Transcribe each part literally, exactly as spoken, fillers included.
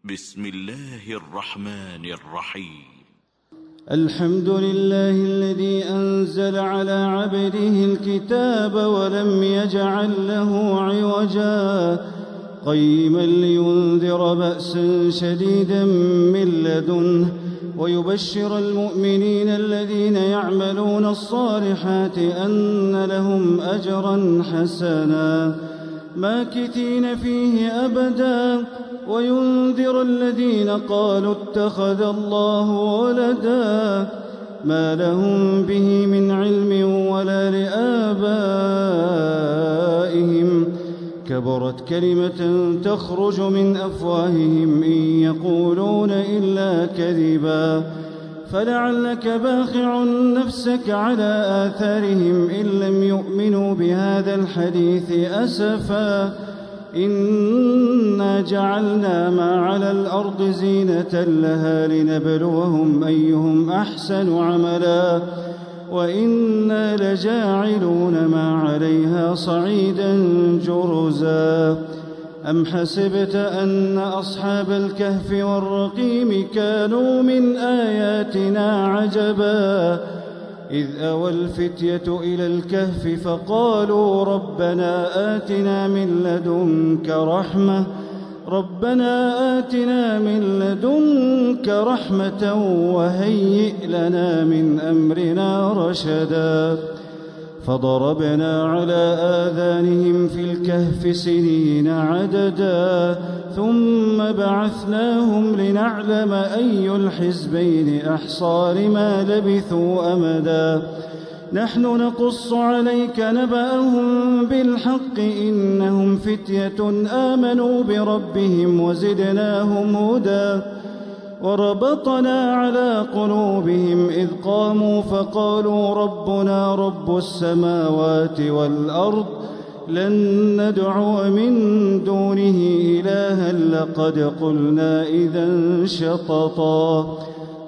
بسم الله الرحمن الرحيم. الحمد لله الذي أنزل على عبده الكتاب ولم يجعل له عوجا قيما لينذر بأسا شديدا من لدنه ويبشر المؤمنين الذين يعملون الصالحات أن لهم أجرا حسنا ماكثين فيه أبدا وينذر الذين قالوا اتخذ الله ولدا ما لهم به من علم ولا لآبائهم كبرت كلمة تخرج من أفواههم إن يقولون إلا كذبا فلعلك باخع نفسك على آثارهم إن لم يؤمنوا بهذا الحديث أسفا إنا جعلنا ما على الأرض زينة لها لنبلوهم أيهم أحسن عملا وإنا لجاعلون ما عليها صعيدا جرزا أم حسبت أن أصحاب الكهف والرقيم كانوا من آياتنا عجبا إذ أوى الفتية إلى الكهف فقالوا ربنا آتنا من لدنك رحمة ربنا آتنا من لدنك رحمة وهيئ لنا من أمرنا رشدا فضربنا على آذانهم في الكهف سنين عددا ثم بعثناهم لنعلم أي الحزبين أحصى لما لبثوا أمدا نحن نقص عليك نبأهم بالحق إنهم فتية آمنوا بربهم وزدناهم هدى وربطنا على قلوبهم إذ قاموا فقالوا ربنا رب السماوات والأرض لن ندعو من دونه إلها لقد قلنا إذا شططا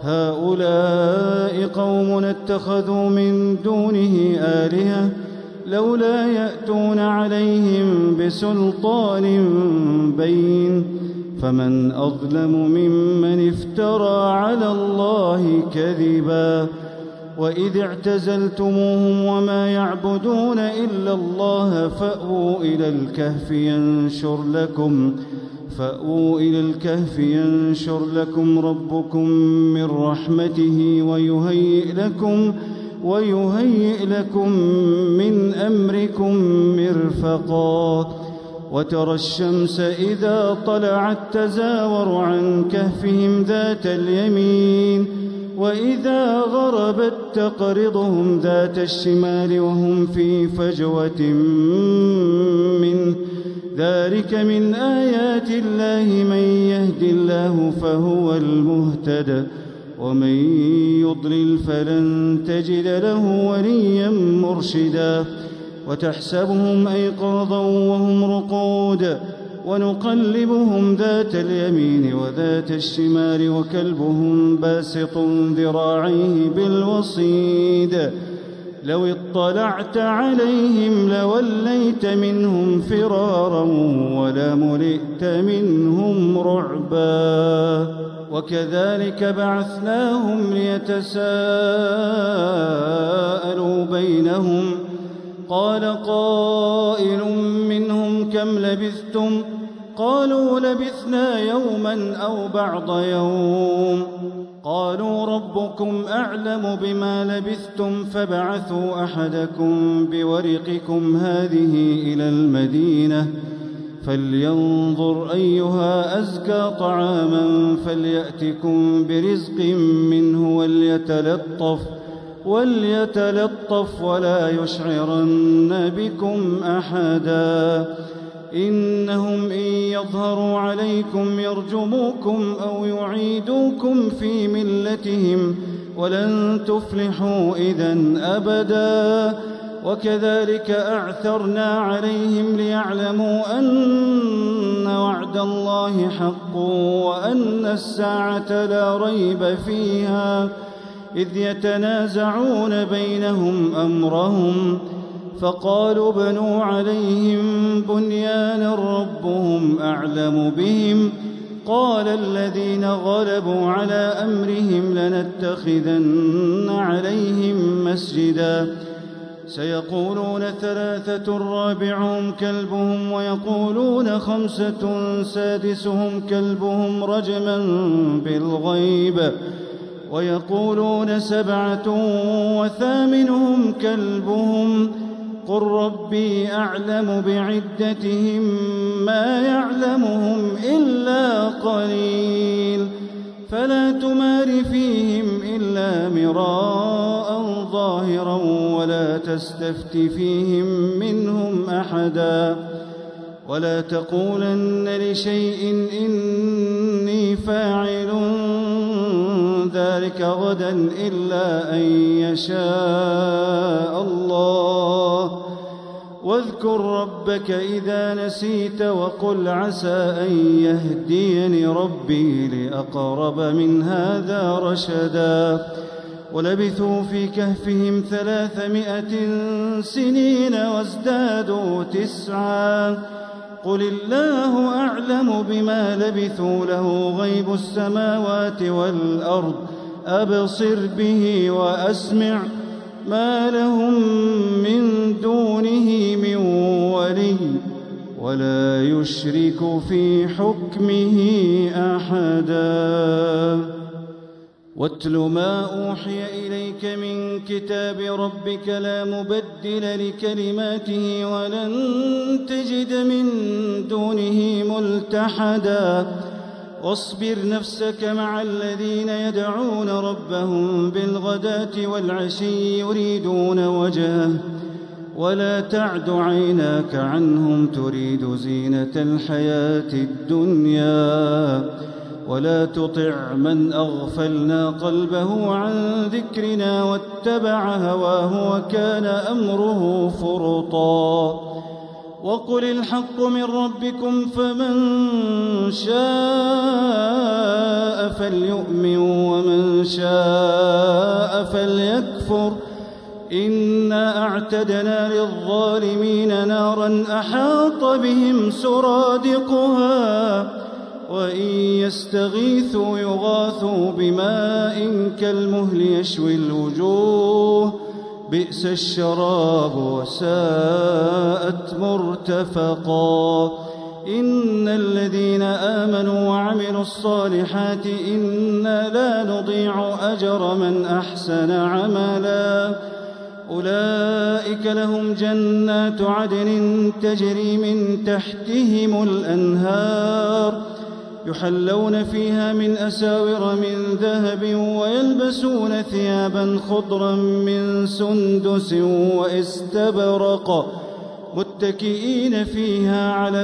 هؤلاء قوم اتخذوا من دونه آلهة لولا يأتون عليهم بسلطان بين فمن أظلم ممن افترى على الله كذبا وإذ اعتزلتموهم وما يعبدون إلا الله فأووا إلى الكهف ينشر لكم فأووا إلى الكهف ينشر لكم ربكم من رحمته ويهيئ لكم ويهيئ لكم من أمركم مرفقا وترى الشمس إذا طلعت تزاور عن كهفهم ذات اليمين وإذا غربت تقرضهم ذات الشمال وهم في فجوة منه ذلك من آيات الله من يهد الله فهو المهتد ومن يضلل فلن تجد له وليا مرشدا وتحسبهم أيقاظا وهم رقود ونقلبهم ذات اليمين وذات الشمال وكلبهم باسط ذراعيه بالوصيد لو اطلعت عليهم لوليت منهم فرارا ولملئت منهم رعبا وكذلك بعثناهم ليتساءلوا بينهم قال قائل منهم كم لبثتم قالوا لبثنا يوما أو بعض يوم قالوا ربكم أعلم بما لبثتم فابعثوا أحدكم بورقكم هذه إلى المدينة فلينظر أيها أزكى طعاما فليأتكم برزق منه وليتلطف وليتلطف ولا يشعرن بكم أحدا إنهم إن يظهروا عليكم يرجموكم أو يعيدوكم في ملتهم ولن تفلحوا إذن أبدا وكذلك أعثرنا عليهم ليعلموا أن وعد الله حق وأن الساعة لا ريب فيها إذ يتنازعون بينهم أمرهم فقالوا بنوا عليهم بنيانا ربهم أعلم بهم قال الذين غلبوا على أمرهم لنتخذن عليهم مسجدا سيقولون ثلاثة رابعهم كلبهم ويقولون خمسة سادسهم كلبهم رجما بالغيب ويقولون سبعة وثامنهم كلبهم قل ربي أعلم بعدتهم ما يعلمهم إلا قليل فلا تمار فيهم إلا مراء ظاهرا ولا تستفت فيهم منهم أحدا ولا تقولن لشيء إني فاعل ذلك غدا إلا أن يشاء الله واذكر ربك إذا نسيت وقل عسى أن يهديني ربي لأقرب من هذا رشدا ولبثوا في كهفهم ثلاثمائة سنين وازدادوا تسعا قل الله أعلم بما لبثوا له غيب السماوات والأرض أبصر به وأسمع ما لهم من دونه من ولي ولا يشرك في حكمه أحدا واتل ما أوحي إليك من كتاب ربك لا مبدل لكلماته ولن تجد من دونه ملتحدا واصبر نفسك مع الذين يدعون ربهم بالغداة والعشي يريدون وجهه ولا تعد عيناك عنهم تريد زينة الحياة الدنيا ولا تطع من أغفلنا قلبه عن ذكرنا واتبع هواه وكان أمره فرطا وقل الحق من ربكم فمن شاء فليؤمن ومن شاء فليكفر إنا أعتدنا للظالمين نارا أحاط بهم سرادقها وإن يستغيثوا يغاثوا بماء كالمهل يشوي الوجوه بئس الشراب وساءت مرتفقا إن الذين آمنوا وعملوا الصالحات إنا لا نضيع أجر من أحسن عملا أولئك لهم جنات عدن تجري من تحتهم الأنهار يحلون فيها من أساور من ذهب ويلبسون ثيابا خضرا من سندس واستبرق متكئين فيها على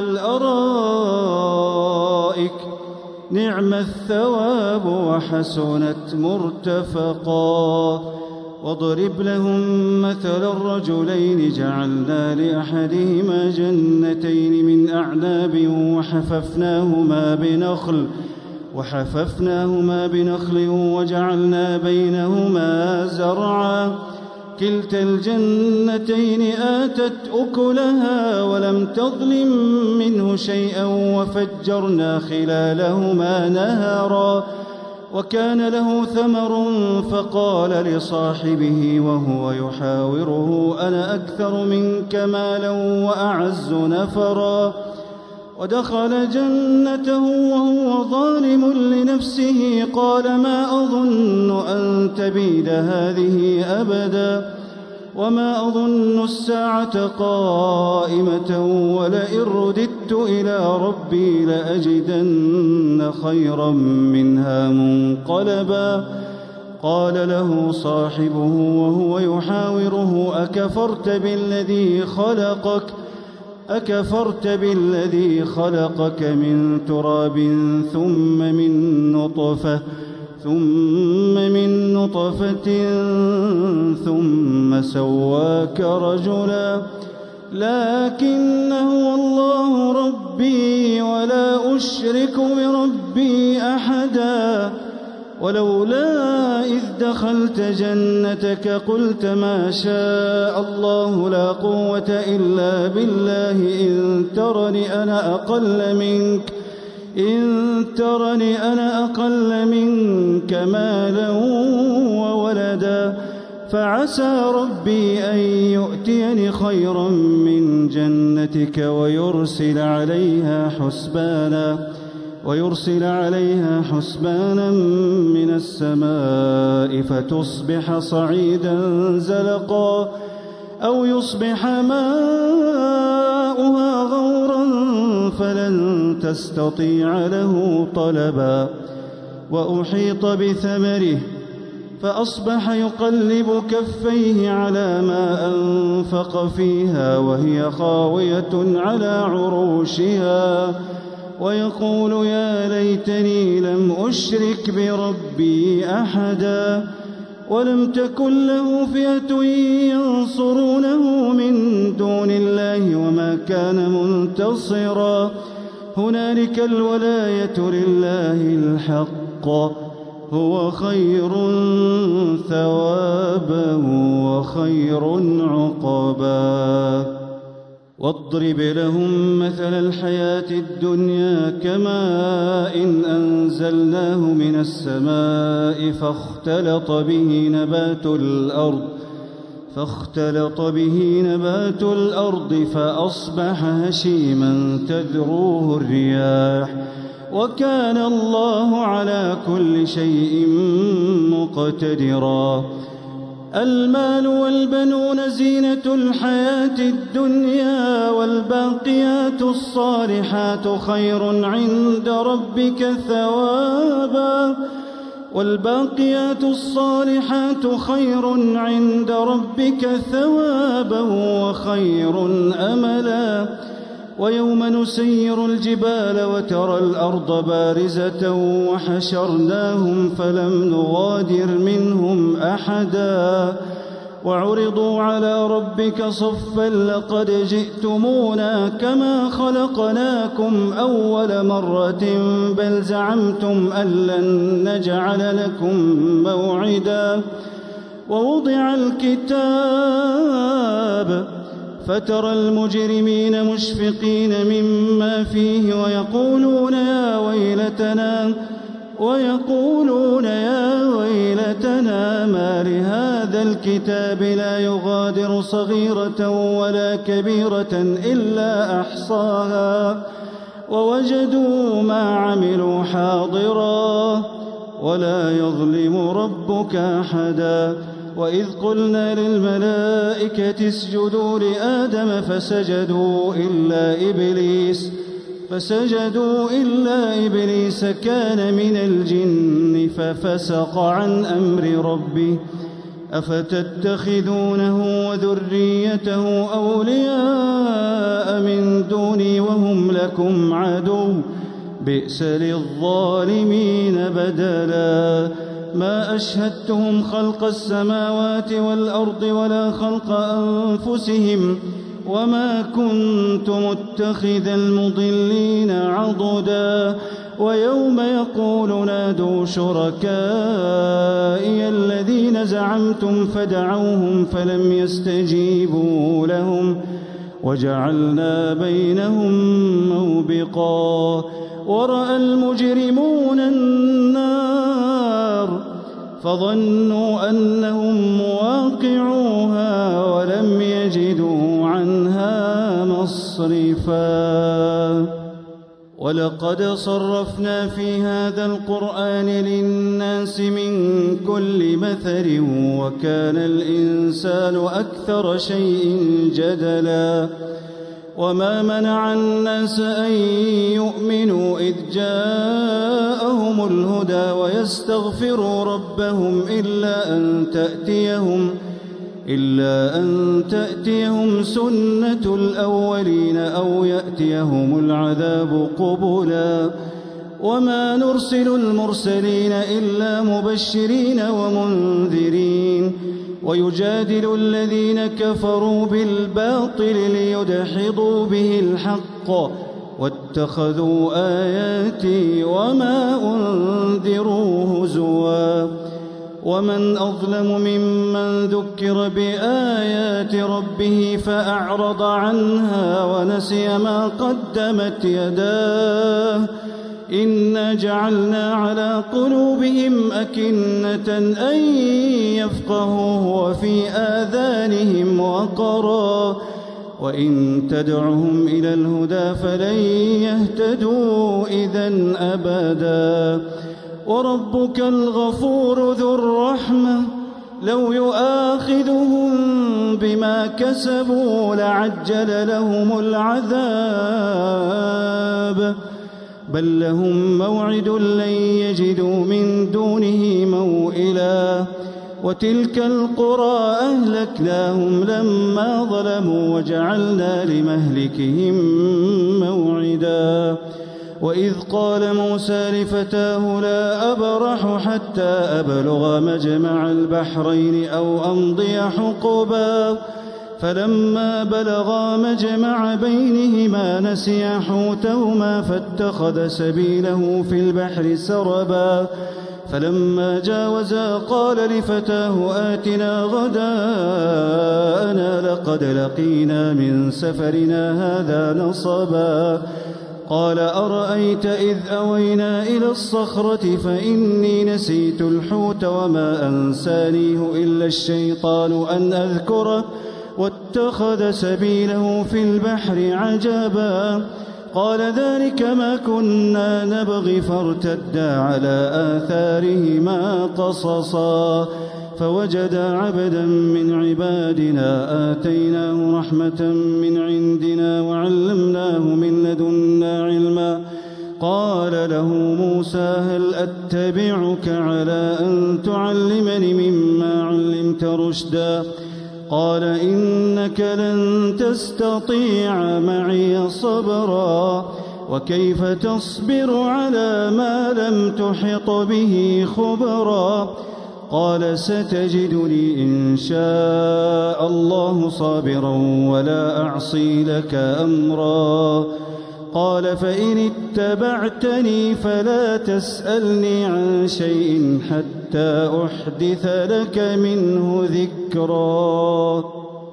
الأرائك نعم الثواب وحسنت مرتفقا واضرب لهم مثل الرجلين جعلنا لأحدهما جنتين من أعناب وحففناهما بنخل وحففناهما بنخل وجعلنا بينهما زرعا كلتا الجنتين آتت أكلها ولم تظلم منه شيئا وفجرنا خلالهما نهرا وكان له ثمر فقال لصاحبه وهو يحاوره أنا أكثر منك مالا وأعز نفرا ودخل جنته وهو ظالم لنفسه قال ما أظن أن تبيد هذه أبدا وما أظن الساعة قائمة ولئن رددت إلى ربي لأجدن خيرا منها منقلبا قال له صاحبه وهو يحاوره أكفرت بالذي خلقك أكفرت بالذي خلقك من تراب ثم من نطفة ثم من نطفة ثم سواك رجلا لكن هو الله ربي ولا أشرك بربي أحدا ولولا إذ دخلت جنتك قلت ما شاء الله لا قوة إلا بالله إن ترني أنا أقل منك إن ترني أنا أقل منك مالا وولدا فعسى ربي أن يؤتيني خيرا من جنتك ويرسل عليها حسبانا ويرسل عليها حسبانا من السماء فتصبح صعيدا زلقا أو يصبح ماؤها غورا فلن تستطيع له طلبا وأحيط بثمره فأصبح يقلب كفيه على ما أنفق فيها وهي خاوية على عروشها ويقول يا ليتني لم أشرك بربي أحدا ولم تكن له فئة ينصرونه من دون الله وما كان منتصرا هنالك الولاية لله الحق هو خير ثوابا وخير عقبا واضرب لهم مثل الحياة الدنيا كماء إن أنزلناه من السماء فاختلط به نبات الأرض فاختلط به نبات الأرض فأصبح هشيما تذروه الرياح وكان الله على كل شيء مقتدرا المال والبنون زينة الحياة الدنيا والباقيات الصالحات خير عند ربك ثوابا والباقيات الصالحات خير عند ربك ثوابا وخير أملا ويوم نسير الجبال وترى الأرض بارزة وحشرناهم فلم نغادر منهم أحدا وعرضوا على ربك صفا لقد جئتمونا كما خلقناكم أول مرة بل زعمتم أن لن نجعل لكم موعدا ووضع الكتاب فترى المجرمين مشفقين مما فيه ويقولون يا ويلتنا ويقولون يا ويلتنا ما لهذا الكتاب لا يغادر صغيرة ولا كبيرة إلا أحصاها ووجدوا ما عملوا حاضرا ولا يظلم ربك أحدا وإذ قلنا للملائكة اسجدوا لآدم فسجدوا إلا إبليس فسجدوا إلا إبليس كان من الجن ففسق عن أمر ربه أفتتخذونه وذريته أولياء من دوني وهم لكم عدو بئس للظالمين بدلا ما أشهدتهم خلق السماوات والأرض ولا خلق أنفسهم وما كنت متخذ المضلين عضدا ويوم يقول نادوا شركائي الذين زعمتم فدعوهم فلم يستجيبوا لهم وجعلنا بينهم موبقا ورأى المجرمون النار فظنوا أنهم مواقعوها ولم يجدوا عنها مصرفا ولقد صرفنا في هذا القرآن للناس من كل مثل وكان الإنسان أكثر شيء جدلا وما منع الناس أن يؤمنوا إذ جاءهم الهدى ويستغفروا ربهم إلا أن تأتيهم إلا أن تأتيهم سنة الأولين أو يأتيهم العذاب قبلا وما نرسل المرسلين إلا مبشرين ومنذرين ويجادل الذين كفروا بالباطل ليدحضوا به الحق واتخذوا آياتي وما أنذروا هزوا ومن أظلم ممن ذكر بآيات ربه فأعرض عنها ونسي ما قدمت يداه إنا جعلنا على قلوبهم أكنة أن يفقهوه وفي آذانهم وقرا وإن تدعهم إلى الهدى فلن يهتدوا إذن أبدا وربك الغفور ذو الرحمة لو يؤاخذهم بما كسبوا لعجل لهم العذاب بل لهم موعد لن يجدوا من دونه موئلا وتلك القرى أهلكناهم لما ظلموا وجعلنا لمهلكهم موعدا وإذ قال موسى لفتاه لا أبرح حتى أبلغ مجمع البحرين أو أمضي حقبا فلما بلغا مجمع بينهما نسيا حوتهما فاتخذ سبيله في البحر سربا فلما جاوزا قال لفتاه آتنا غداءنا لقد لقينا من سفرنا هذا نصبا قال أرأيت إذ أوينا إلى الصخرة فإني نسيت الحوت وما أنسانيه إلا الشيطان أن أذكره واتخذ سبيله في البحر عجبا قال ذلك ما كنا نبغي فارتدا على آثارهما قصصا فوجدا عبدا من عبادنا آتيناه رحمة من عندنا وعلمناه من لدنا علما قال له موسى هل أتبعك على أن تعلمني مما علمت رشدا قال إنك لن تستطيع معي صبرا وكيف تصبر على ما لم تحط به خبرا قال ستجدني إن شاء الله صابرا ولا أعصي لك أمرا قال فإن اتبعتني فلا تسألني عن شيء حتى أحدث لك منه ذكرا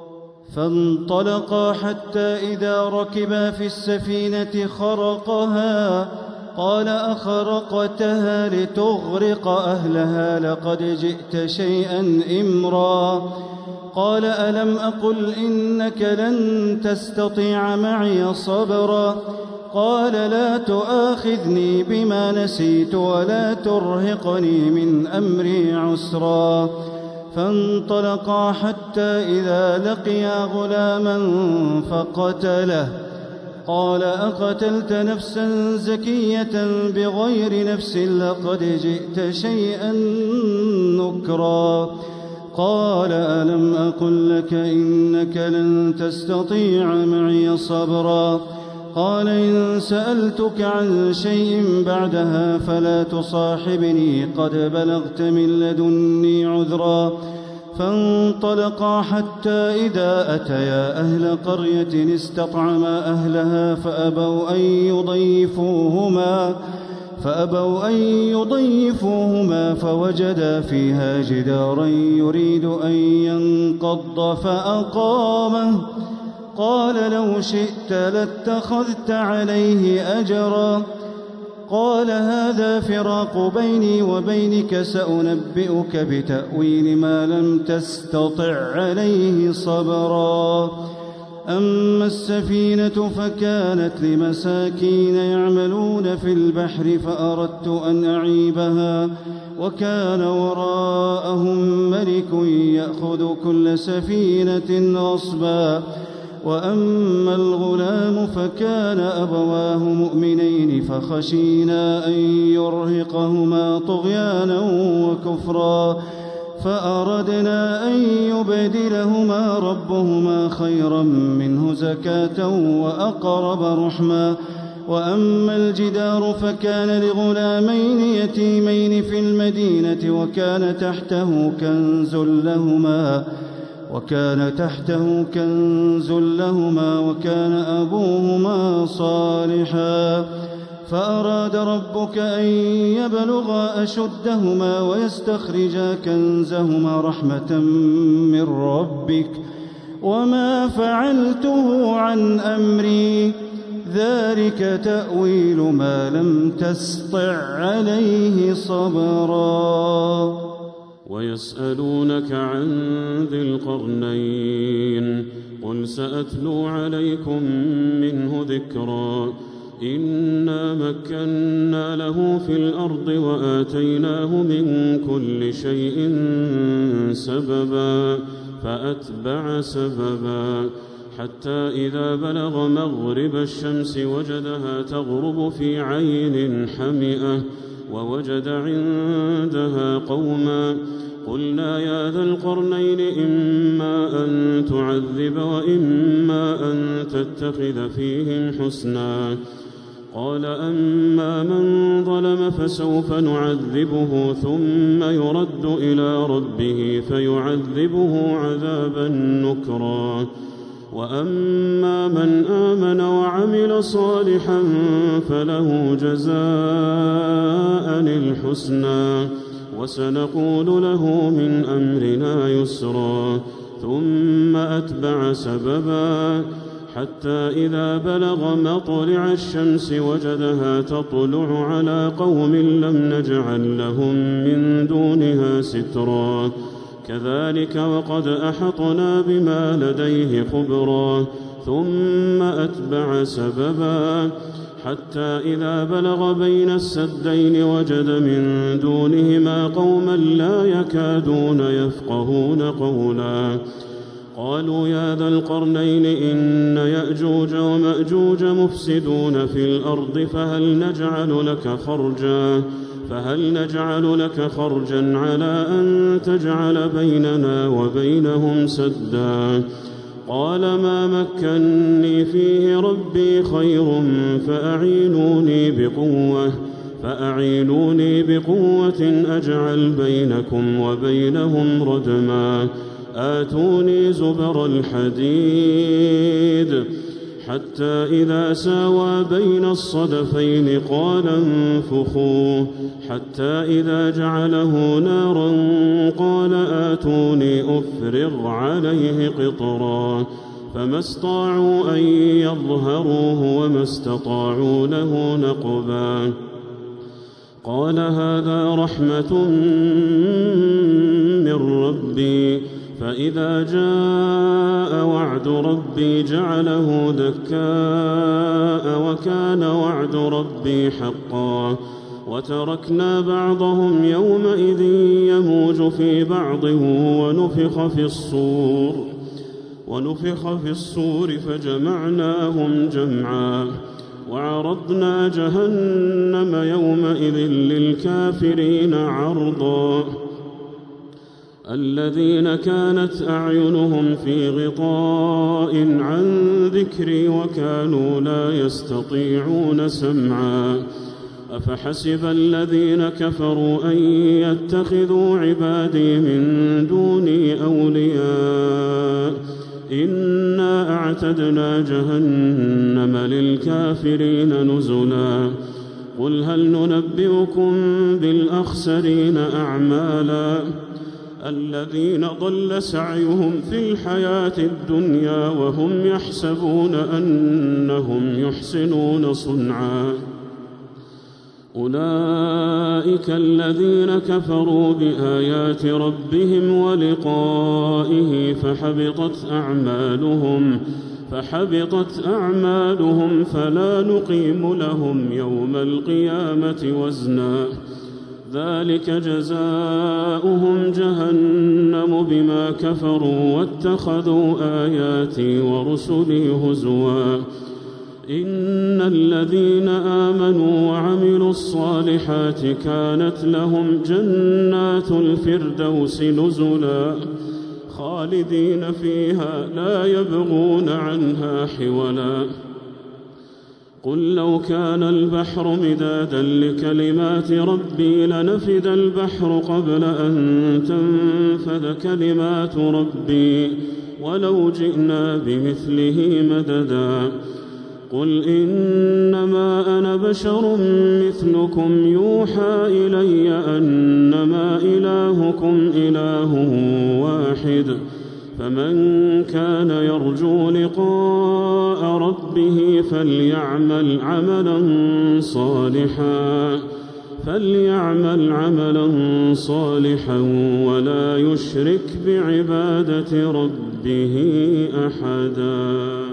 فانطلقا حتى إذا ركبا في السفينة خرقها قال أخرقتها لتغرق أهلها لقد جئت شيئا إمرا قال ألم أقل إنك لن تستطيع معي صبرا قال لا تؤاخذني بما نسيت ولا ترهقني من أمري عسرا فانطلقا حتى إذا لقيا غلاما فقتله قال أقتلت نفسا زكية بغير نفس لقد جئت شيئا نكرا قال ألم أقل لك إنك لن تستطيع معي صبرا قال إن سألتك عن شيء بعدها فلا تصاحبني قد بلغت من لدني عذرا فانطلقا حتى إذا أتيا أهل قرية استطعما أهلها فأبوا أن يضيفوهما فأبوا أن يضيفوهما فوجدا فيها جدارا يريد أن ينقض فأقامه قال لو شئت لاتخذت عليه أجرا قال هذا فراق بيني وبينك سأنبئك بتأويل ما لم تستطع عليه صبرا أما السفينة فكانت لمساكين يعملون في البحر فأردت أن أعيبها وكان وراءهم ملك يأخذ كل سفينة غصبا وأما الغلام فكان أبواه مؤمنين فخشينا أن يرهقهما طغيانا وكفرا فأردنا أن يبدلهما ربهما خيرا منه زكاة وأقرب رحما وأما الجدار فكان لغلامين يتيمين في المدينة وكان تحته كنز لهما وكان تحته كنز لهما وكان أبوهما صالحا فأراد ربك أن يبلغا أشدهما ويستخرجا كنزهما رحمة من ربك وما فعلته عن أمري ذلك تأويل ما لم تسطع عليه صبرا. ويسألونك عن ذي القرنين قل سأتلو عليكم منه ذكرا إنا مكنا له في الأرض وآتيناه من كل شيء سببا فأتبع سببا حتى إذا بلغ مغرب الشمس وجدها تغرب في عين حمئة ووجد عندها قوما قلنا يا ذا القرنين إما أن تعذب وإما أن تتخذ فيهم حسنا قال أما من ظلم فسوف نعذبه ثم يرد إلى ربه فيعذبه عذابا نكرا وأما من آمن وعمل صالحا فله جزاء الحسنى وسنقول له من أمرنا يسرا ثم أتبع سببا حتى إذا بلغ مطلع الشمس وجدها تطلع على قوم لم نجعل لهم من دونها سترا كذلك وقد أحطنا بما لديه خبرا ثم أتبع سببا حتى إذا بلغ بين السدين وجد من دونهما قوما لا يكادون يفقهون قولا قالوا يا ذا القرنين إن يأجوج ومأجوج مفسدون في الأرض فهل نجعل لك خرجا فهل نجعل لك خرجا على أن تجعل بيننا وبينهم سدا قال ما مكني فيه ربي خير فأعينوني بقوة فأعينوني بقوة أجعل بينكم وبينهم ردما آتوني زبر الحديد حتى إذا ساوى بين الصدفين قال انفخوا حتى إذا جعله نارا قال آتوني أفرغ عليه قطرا فما استطاعوا أن يظهروه وما استطاعوا له نقبا قال هذا رحمة من ربي فإذا جاء وعد ربي جعله دكاء وكان وعد ربي حقا وتركنا بعضهم يومئذ يموج في بعض ونفخ في الصور ونفخ في الصور فجمعناهم جمعا وعرضنا جهنم يومئذ للكافرين عرضا الذين كانت أعينهم في غطاء عن ذكري وكانوا لا يستطيعون سمعا أفحسب الذين كفروا أن يتخذوا عبادي من دوني أولياء إنا أعتدنا جهنم للكافرين نزلا قل هل ننبئكم بالأخسرين أعمالا الذين ضل سعيهم في الحياة الدنيا وهم يحسبون أنهم يحسنون صنعا أولئك الذين كفروا بآيات ربهم ولقائه فحبطت أعمالهم فحبطت أعمالهم فلا نقيم لهم يوم القيامة وزنا ذلك جزاؤهم جهنم بما كفروا واتخذوا آياتي ورسلي هزوا إن الذين آمنوا وعملوا الصالحات كانت لهم جنات الفردوس نزلا خالدين فيها لا يبغون عنها حولا قل لو كان البحر مدادا لكلمات ربي لنفد البحر قبل أن تنفد كلمات ربي ولو جئنا بمثله مددا قل إنما أنا بشر مثلكم يوحى إلي أنما إلهكم إله واحد فمن كان يرجو لقاء ربه فليعمل عملا صالحا فليعمل عملا صالحا ولا يشرك بعبادة ربه أحدا.